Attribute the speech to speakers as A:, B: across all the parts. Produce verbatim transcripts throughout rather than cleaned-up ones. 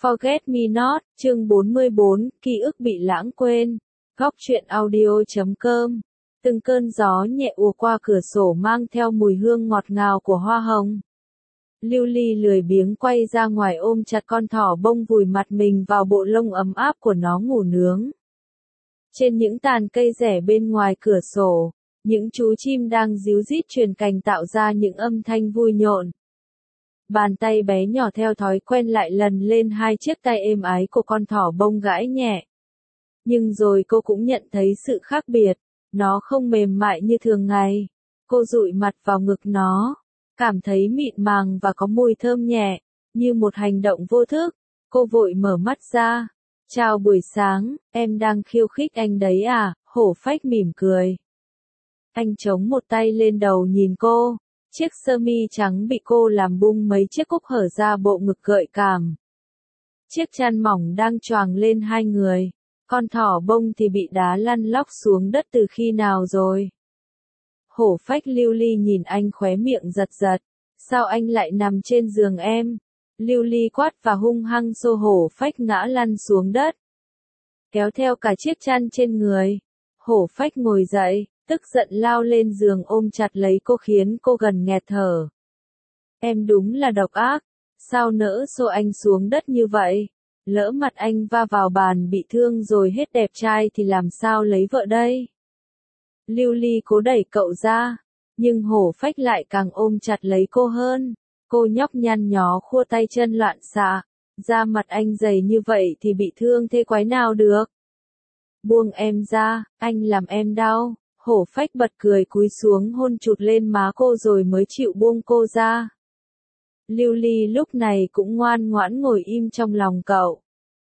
A: Forget Me Not, chương bốn mươi bốn, ký ức bị lãng quên. Góc truyện audio chấm com. Từng cơn gió nhẹ ùa qua cửa sổ mang theo mùi hương ngọt ngào của hoa hồng. Lưu Ly lười biếng quay ra ngoài ôm chặt con thỏ bông vùi mặt mình vào bộ lông ấm áp của nó ngủ nướng. Trên những tàn cây rẻ bên ngoài cửa sổ, những chú chim đang ríu rít truyền cành tạo ra những âm thanh vui nhộn. Bàn tay bé nhỏ theo thói quen lại lần lên hai chiếc tay êm ái của con thỏ bông gãi nhẹ. Nhưng rồi cô cũng nhận thấy sự khác biệt, nó không mềm mại như thường ngày. Cô dụi mặt vào ngực nó, cảm thấy mịn màng và có mùi thơm nhẹ, như một hành động vô thức. Cô vội mở mắt ra. Chào buổi sáng, em đang khiêu khích anh đấy à? Hổ phách mỉm cười. Anh chống một tay lên đầu nhìn cô. Chiếc sơ mi trắng bị cô làm bung mấy chiếc cúc hở ra bộ ngực gợi cảm. Chiếc chăn mỏng đang choàng lên hai người. Con thỏ bông thì bị đá lăn lóc xuống đất từ khi nào rồi? Hổ phách Lưu Ly nhìn anh khóe miệng giật giật. Sao anh lại nằm trên giường em? Lưu Ly quát và hung hăng xô hổ phách ngã lăn xuống đất. Kéo theo cả chiếc chăn trên người. Hổ phách ngồi dậy, tức giận lao lên giường ôm chặt lấy cô khiến cô gần nghẹt thở. Em đúng là độc ác, sao nỡ xô anh xuống đất như vậy? Lỡ mặt anh va vào bàn bị thương rồi hết đẹp trai thì làm sao lấy vợ đây? Lưu Ly cố đẩy cậu ra, nhưng hổ phách lại càng ôm chặt lấy cô hơn. Cô nhóc nhăn nhó khua tay chân loạn xạ, da mặt anh dày như vậy thì bị thương thế quái nào được? Buông em ra, anh làm em đau. Hổ phách bật cười cúi xuống hôn chụt lên má cô rồi mới chịu buông cô ra. Lưu Ly lúc này cũng ngoan ngoãn ngồi im trong lòng cậu.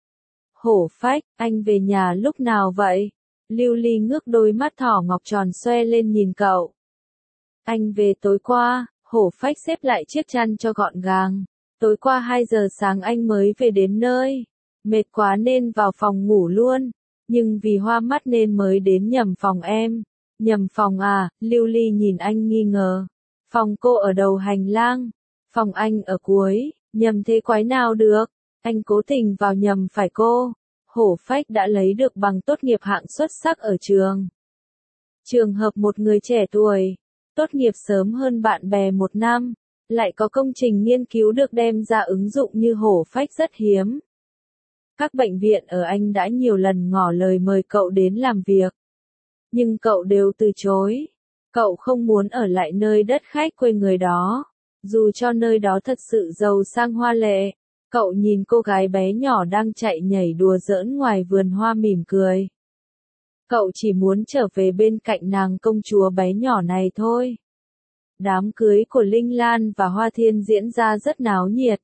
A: Hổ phách, anh về nhà lúc nào vậy? Lưu Ly ngước đôi mắt thỏ ngọc tròn xoe lên nhìn cậu. Anh về tối qua. Hổ phách xếp lại chiếc chăn cho gọn gàng. Tối qua hai giờ sáng anh mới về đến nơi. Mệt quá nên vào phòng ngủ luôn. Nhưng vì hoa mắt nên mới đến nhầm phòng em. Nhầm phòng à? Lưu Ly nhìn anh nghi ngờ. Phòng cô ở đầu hành lang. Phòng anh ở cuối. Nhầm thế quái nào được? Anh cố tình vào nhầm phải cô. Hổ phách đã lấy được bằng tốt nghiệp hạng xuất sắc ở trường. Trường hợp một người trẻ tuổi tốt nghiệp sớm hơn bạn bè một năm, lại có công trình nghiên cứu được đem ra ứng dụng như hổ phách rất hiếm. Các bệnh viện ở Anh đã nhiều lần ngỏ lời mời cậu đến làm việc. Nhưng cậu đều từ chối. Cậu không muốn ở lại nơi đất khách quê người đó. Dù cho nơi đó thật sự giàu sang hoa lệ. Cậu nhìn cô gái bé nhỏ đang chạy nhảy đùa giỡn ngoài vườn hoa mỉm cười. Cậu chỉ muốn trở về bên cạnh nàng công chúa bé nhỏ này thôi. Đám cưới của Linh Lan và Hoa Thiên diễn ra rất náo nhiệt.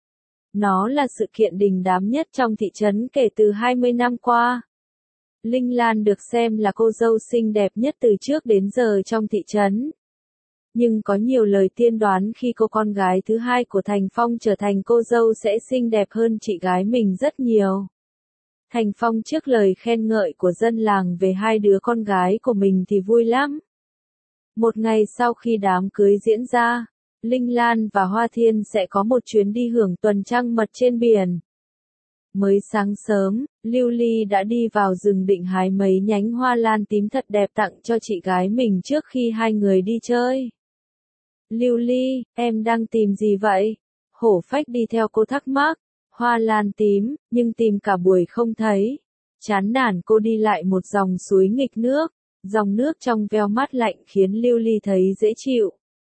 A: Nó là sự kiện đình đám nhất trong thị trấn kể từ hai mươi năm qua. Linh Lan được xem là cô dâu xinh đẹp nhất từ trước đến giờ trong thị trấn. Nhưng có nhiều lời tiên đoán khi cô con gái thứ hai của Thành Phong trở thành cô dâu sẽ xinh đẹp hơn chị gái mình rất nhiều. Thành Phong trước lời khen ngợi của dân làng về hai đứa con gái của mình thì vui lắm. Một ngày sau khi đám cưới diễn ra, Linh Lan và Hoa Thiên sẽ có một chuyến đi hưởng tuần trăng mật trên biển. Mới sáng sớm, Lưu Ly đã đi vào rừng định hái mấy nhánh hoa lan tím thật đẹp tặng cho chị gái mình trước khi hai người đi chơi. Lưu Ly, em đang tìm gì vậy? Hổ phách đi theo cô thắc mắc. Hoa lan tím, nhưng tìm cả buổi không thấy. Chán nản cô đi lại một dòng suối nghịch nước. Dòng nước trong veo mát lạnh khiến Lưu Ly thấy dễ chịu.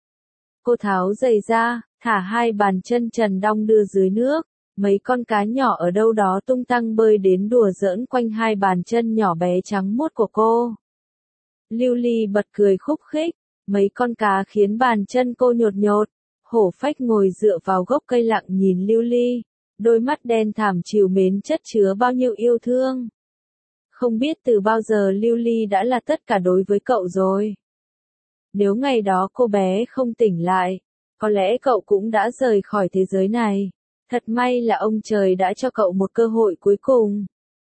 A: Cô tháo giày ra, thả hai bàn chân trần đong đưa dưới nước. Mấy con cá nhỏ ở đâu đó tung tăng bơi đến đùa giỡn quanh hai bàn chân nhỏ bé trắng muốt của cô. Lưu Ly bật cười khúc khích. Mấy con cá khiến bàn chân cô nhột nhột. Hổ phách ngồi dựa vào gốc cây lặng nhìn Lưu Ly. Đôi mắt đen thẳm trìu mến chất chứa bao nhiêu yêu thương. Không biết từ bao giờ Lưu Ly đã là tất cả đối với cậu rồi. Nếu ngày đó cô bé không tỉnh lại, có lẽ cậu cũng đã rời khỏi thế giới này. Thật may là ông trời đã cho cậu một cơ hội cuối cùng.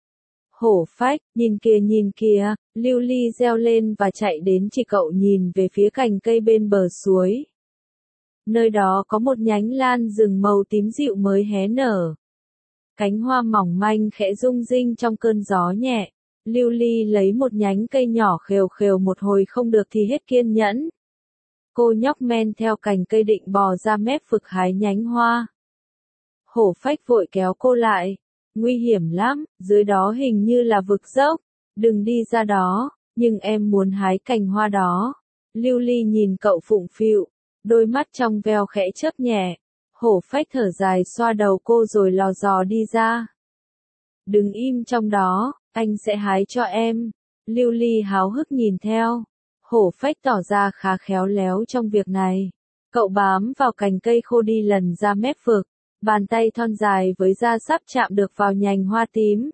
A: Hổ phách, nhìn kìa nhìn kìa, Lưu Ly reo lên và chạy đến chỉ cậu nhìn về phía cành cây bên bờ suối. Nơi đó có một nhánh lan rừng màu tím dịu mới hé nở. Cánh hoa mỏng manh khẽ rung rinh trong cơn gió nhẹ. Lưu Ly lấy một nhánh cây nhỏ khều khều một hồi không được thì hết kiên nhẫn. Cô nhóc men theo cành cây định bò ra mép vực hái nhánh hoa. Hổ Phách vội kéo cô lại. Nguy hiểm lắm, dưới đó hình như là vực dốc. Đừng đi ra đó, nhưng em muốn hái cành hoa đó. Lưu Ly nhìn cậu phụng phịu, đôi mắt trong veo khẽ chớp nhẹ. Hổ Phách thở dài xoa đầu cô rồi lò dò đi ra. Đừng im trong đó, anh sẽ hái cho em. Lưu Ly háo hức nhìn theo. Hổ Phách tỏ ra khá khéo léo trong việc này. Cậu bám vào cành cây khô đi lần ra mép vực. Bàn tay thon dài với da sắp chạm được vào nhành hoa tím.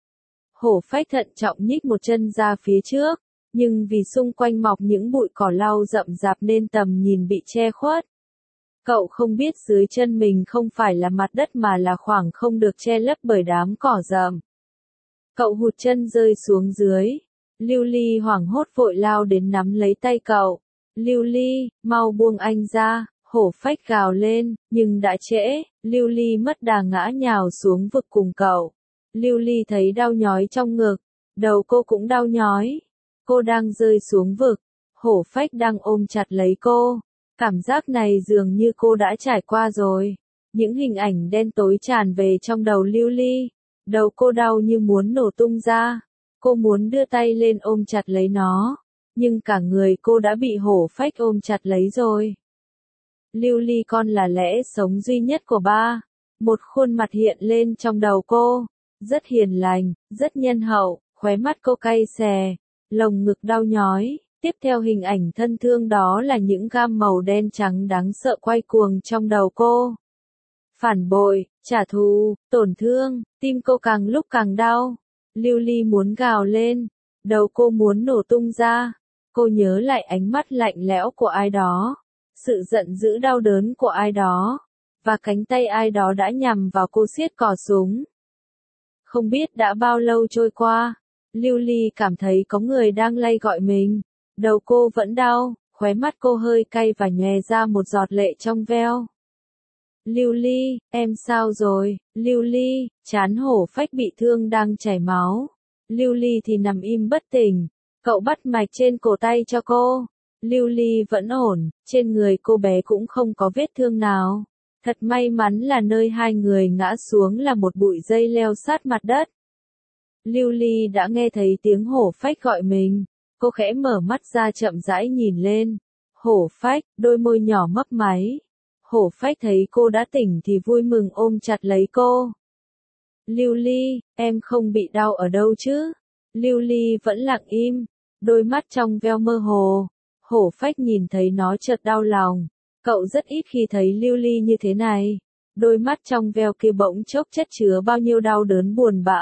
A: Hổ Phách thận trọng nhích một chân ra phía trước. Nhưng vì xung quanh mọc những bụi cỏ lau rậm rạp nên tầm nhìn bị che khuất. Cậu không biết dưới chân mình không phải là mặt đất mà là khoảng không được che lấp bởi đám cỏ rậm. Cậu hụt chân rơi xuống dưới. Lưu Ly hoảng hốt vội lao đến nắm lấy tay cậu. Lưu Ly, mau buông anh ra, Hổ Phách gào lên, nhưng đã trễ, Lưu Ly mất đà ngã nhào xuống vực cùng cậu. Lưu Ly thấy đau nhói trong ngực, đầu cô cũng đau nhói. Cô đang rơi xuống vực, Hổ Phách đang ôm chặt lấy cô. Cảm giác này dường như cô đã trải qua rồi. Những hình ảnh đen tối tràn về trong đầu Lưu Ly. Đầu cô đau như muốn nổ tung ra. Cô muốn đưa tay lên ôm chặt lấy nó. Nhưng cả người cô đã bị Hổ Phách ôm chặt lấy rồi. Lưu Ly con là lẽ sống duy nhất của ba. Một khuôn mặt hiện lên trong đầu cô. Rất hiền lành, rất nhân hậu, khóe mắt cô cay xè. Lồng ngực đau nhói. Tiếp theo hình ảnh thân thương đó là những gam màu đen trắng đáng sợ quay cuồng trong đầu cô. Phản bội, trả thù, tổn thương, tim cô càng lúc càng đau. Lưu Ly muốn gào lên, đầu cô muốn nổ tung ra. Cô nhớ lại ánh mắt lạnh lẽo của ai đó, sự giận dữ đau đớn của ai đó, và cánh tay ai đó đã nhằm vào cô siết cò súng. Không biết đã bao lâu trôi qua, Lưu Ly cảm thấy có người đang lay gọi mình. Đầu cô vẫn đau, khóe mắt cô hơi cay và nhòe ra một giọt lệ trong veo. Lưu Ly, em sao rồi? Lưu Ly, trán Hổ Phách bị thương đang chảy máu. Lưu Ly thì nằm im bất tỉnh. Cậu bắt mạch trên cổ tay cho cô. Lưu Ly vẫn ổn, trên người cô bé cũng không có vết thương nào. Thật may mắn là nơi hai người ngã xuống là một bụi dây leo sát mặt đất. Lưu Ly đã nghe thấy tiếng Hổ Phách gọi mình. Cô khẽ mở mắt ra chậm rãi nhìn lên. Hổ Phách, đôi môi nhỏ mấp máy. Hổ Phách thấy cô đã tỉnh thì vui mừng ôm chặt lấy cô. Lưu Ly, em không bị đau ở đâu chứ? Lưu Ly vẫn lặng im, đôi mắt trong veo mơ hồ. Hổ Phách nhìn thấy nó chợt đau lòng. Cậu rất ít khi thấy Lưu Ly như thế này. Đôi mắt trong veo kia bỗng chốc chất chứa bao nhiêu đau đớn buồn bã.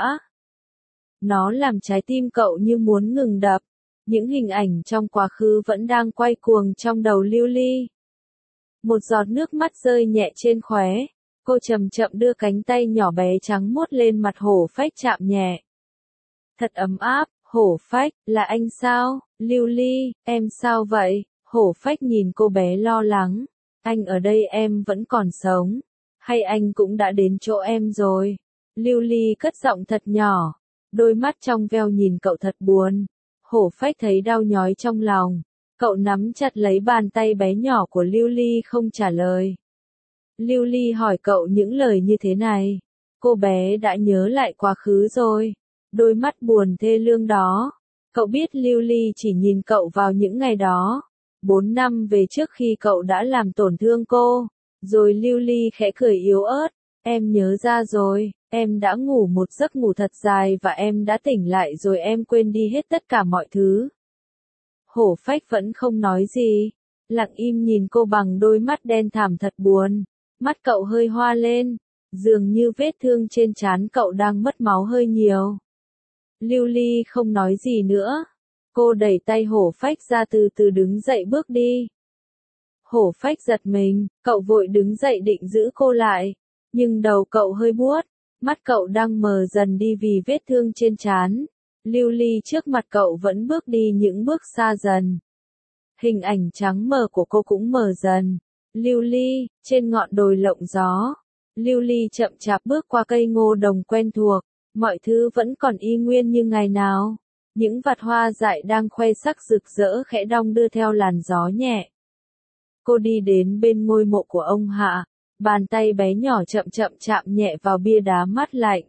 A: Nó làm trái tim cậu như muốn ngừng đập. Những hình ảnh trong quá khứ vẫn đang quay cuồng trong đầu Lưu Ly. Một giọt nước mắt rơi nhẹ trên khóe. Cô chậm chậm đưa cánh tay nhỏ bé trắng muốt lên mặt Hổ Phách chạm nhẹ. Thật ấm áp, Hổ Phách, là anh sao? Lưu Ly, em sao vậy? Hổ Phách nhìn cô bé lo lắng. Anh ở đây em vẫn còn sống. Hay anh cũng đã đến chỗ em rồi? Lưu Ly cất giọng thật nhỏ. Đôi mắt trong veo nhìn cậu thật buồn. Hổ Phách thấy đau nhói trong lòng. Cậu nắm chặt lấy bàn tay bé nhỏ của Lưu Ly không trả lời. Lưu Ly hỏi cậu những lời như thế này. Cô bé đã nhớ lại quá khứ rồi. Đôi mắt buồn thê lương đó. Cậu biết Lưu Ly chỉ nhìn cậu vào những ngày đó. Bốn năm về trước khi cậu đã làm tổn thương cô. Rồi Lưu Ly khẽ cười yếu ớt. Em nhớ ra rồi, em đã ngủ một giấc ngủ thật dài và em đã tỉnh lại rồi em quên đi hết tất cả mọi thứ. Hổ Phách vẫn không nói gì. Lặng im nhìn cô bằng đôi mắt đen thẳm thật buồn. Mắt cậu hơi hoa lên. Dường như vết thương trên trán cậu đang mất máu hơi nhiều. Lưu Ly không nói gì nữa. Cô đẩy tay Hổ Phách ra từ từ đứng dậy bước đi. Hổ Phách giật mình, cậu vội đứng dậy định giữ cô lại. Nhưng đầu cậu hơi buốt. Mắt cậu đang mờ dần đi vì vết thương trên trán. Lưu Ly trước mặt cậu vẫn bước đi những bước xa dần. Hình ảnh trắng mờ của cô cũng mờ dần. Lưu Ly, trên ngọn đồi lộng gió. Lưu Ly chậm chạp bước qua cây ngô đồng quen thuộc, mọi thứ vẫn còn y nguyên như ngày nào. Những vạt hoa dại đang khoe sắc rực rỡ khẽ đong đưa theo làn gió nhẹ. Cô đi đến bên ngôi mộ của ông Hạ, bàn tay bé nhỏ chậm chậm chạm nhẹ vào bia đá mát lạnh.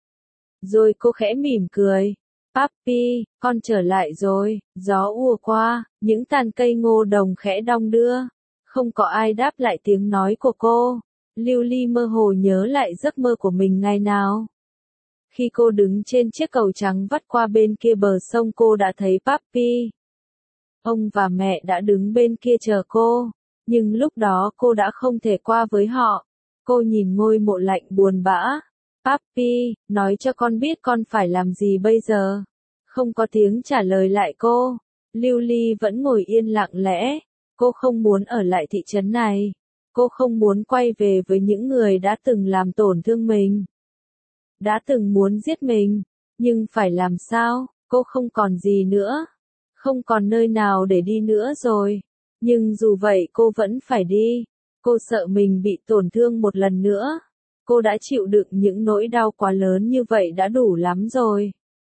A: Rồi cô khẽ mỉm cười. Papi, con trở lại rồi, gió ùa qua, những tàn cây ngô đồng khẽ đong đưa. Không có ai đáp lại tiếng nói của cô. Lưu Ly mơ hồ nhớ lại giấc mơ của mình ngày nào. Khi cô đứng trên chiếc cầu trắng vắt qua bên kia bờ sông cô đã thấy Papi. Ông và mẹ đã đứng bên kia chờ cô, nhưng lúc đó cô đã không thể qua với họ. Cô nhìn ngôi mộ lạnh buồn bã. Papi, nói cho con biết con phải làm gì bây giờ. Không có tiếng trả lời lại cô. Lưu Ly vẫn ngồi yên lặng lẽ. Cô không muốn ở lại thị trấn này. Cô không muốn quay về với những người đã từng làm tổn thương mình. Đã từng muốn giết mình. Nhưng phải làm sao, cô không còn gì nữa. Không còn nơi nào để đi nữa rồi. Nhưng dù vậy cô vẫn phải đi. Cô sợ mình bị tổn thương một lần nữa. Cô đã chịu đựng những nỗi đau quá lớn như vậy đã đủ lắm rồi.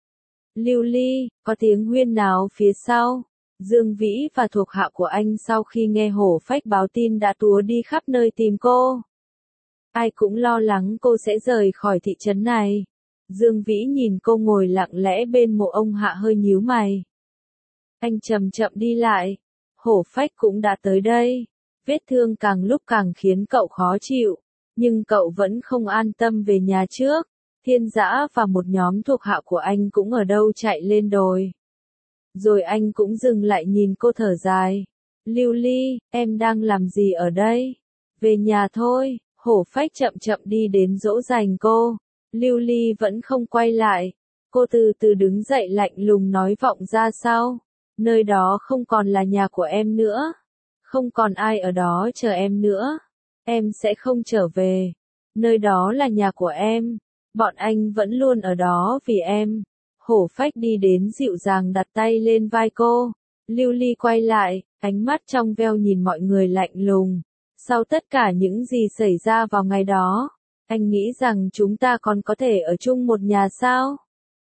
A: Lưu Ly, có tiếng huyên náo phía sau. Dương Vĩ và thuộc hạ của anh sau khi nghe Hổ Phách báo tin đã túa đi khắp nơi tìm cô. Ai cũng lo lắng cô sẽ rời khỏi thị trấn này. Dương Vĩ nhìn cô ngồi lặng lẽ bên mộ ông Hạ hơi nhíu mày. Anh chậm chậm đi lại. Hổ Phách cũng đã tới đây. Vết thương càng lúc càng khiến cậu khó chịu. Nhưng cậu vẫn không an tâm về nhà trước. Thiên Dã và một nhóm thuộc hạ của anh cũng ở đâu chạy lên đồi. Rồi anh cũng dừng lại nhìn cô thở dài. Lưu Ly, em đang làm gì ở đây? Về nhà thôi. Hổ Phách chậm chậm đi đến dỗ dành cô. Lưu Ly vẫn không quay lại. Cô từ từ đứng dậy lạnh lùng nói vọng ra sau. Nơi đó không còn là nhà của em nữa. Không còn ai ở đó chờ em nữa. Em sẽ không trở về. Nơi đó là nhà của em. Bọn anh vẫn luôn ở đó vì em. Hổ Phách đi đến dịu dàng đặt tay lên vai cô. Lưu Ly quay lại, ánh mắt trong veo nhìn mọi người lạnh lùng. Sau tất cả những gì xảy ra vào ngày đó, anh nghĩ rằng chúng ta còn có thể ở chung một nhà sao?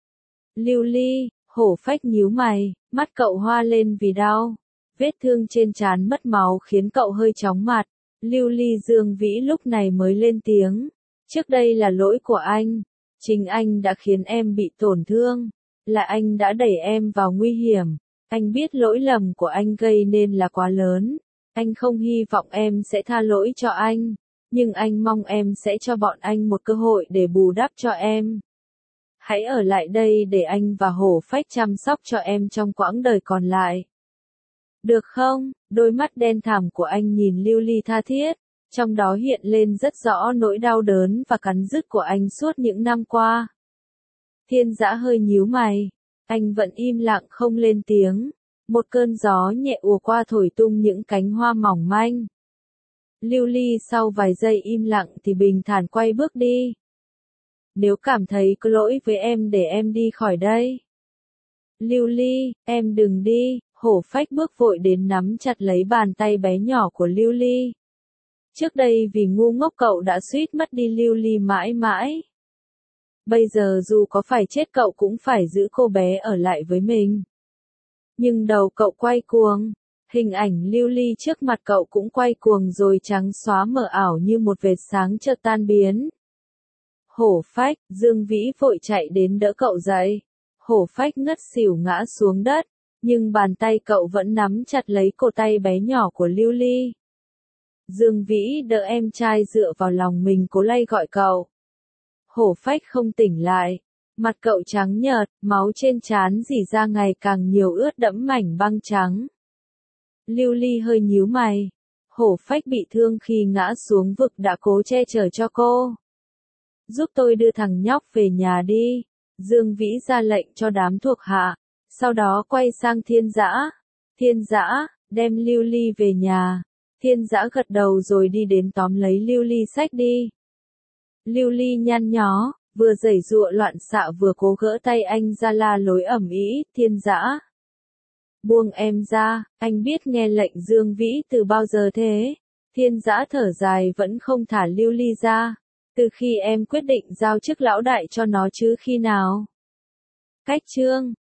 A: Lưu Ly, Hổ Phách nhíu mày, mắt cậu hoa lên vì đau. Vết thương trên trán mất máu khiến cậu hơi chóng mặt. Lưu Ly Dương Vĩ lúc này mới lên tiếng. Trước đây là lỗi của anh. Chính anh đã khiến em bị tổn thương. Là anh đã đẩy em vào nguy hiểm. Anh biết lỗi lầm của anh gây nên là quá lớn. Anh không hy vọng em sẽ tha lỗi cho anh. Nhưng anh mong em sẽ cho bọn anh một cơ hội để bù đắp cho em. Hãy ở lại đây để anh và Hổ Phách chăm sóc cho em trong quãng đời còn lại. Được không? Đôi mắt đen thẳm của anh nhìn Lưu Ly tha thiết. Trong đó hiện lên rất rõ nỗi đau đớn và cắn rứt của anh suốt những năm qua. Thiên Dã hơi nhíu mày. Anh vẫn im lặng không lên tiếng. Một cơn gió nhẹ ùa qua thổi tung những cánh hoa mỏng manh. Lưu Ly sau vài giây im lặng thì bình thản quay bước đi. Nếu cảm thấy có lỗi với em để em đi khỏi đây. Lưu Ly, em đừng đi. Hổ Phách bước vội đến nắm chặt lấy bàn tay bé nhỏ của Lưu Ly. Trước đây vì ngu ngốc cậu đã suýt mất đi Lưu Ly mãi mãi. Bây giờ dù có phải chết cậu cũng phải giữ cô bé ở lại với mình. Nhưng đầu cậu quay cuồng. Hình ảnh Lưu Ly trước mặt cậu cũng quay cuồng rồi trắng xóa mờ ảo như một vệt sáng chợt tan biến. Hổ Phách, Dương Vĩ vội chạy đến đỡ cậu dậy. Hổ Phách ngất xỉu ngã xuống đất. Nhưng bàn tay cậu vẫn nắm chặt lấy cổ tay bé nhỏ của Lưu Ly. Dương Vĩ đỡ em trai dựa vào lòng mình cố lay gọi cậu. Hổ Phách không tỉnh lại. Mặt cậu trắng nhợt, máu trên trán rỉ ra ngày càng nhiều ướt đẫm mảnh băng trắng. Lưu Ly hơi nhíu mày. Hổ Phách bị thương khi ngã xuống vực đã cố che chở cho cô. Giúp tôi đưa thằng nhóc về nhà đi. Dương Vĩ ra lệnh cho đám thuộc hạ. Sau đó quay sang Thiên Dã. Thiên Dã, đem Lưu Ly về nhà. Thiên Dã gật đầu rồi đi đến tóm lấy Lưu Ly xách đi. Lưu Ly nhăn nhó, vừa giãy giụa loạn xạ vừa cố gỡ tay anh ra la lối ầm ĩ. Thiên Dã, buông em ra, anh biết nghe lệnh Dương Vĩ từ bao giờ thế? Thiên Dã thở dài vẫn không thả Lưu Ly ra. Từ khi em quyết định giao chức lão đại cho nó chứ khi nào? Cách chương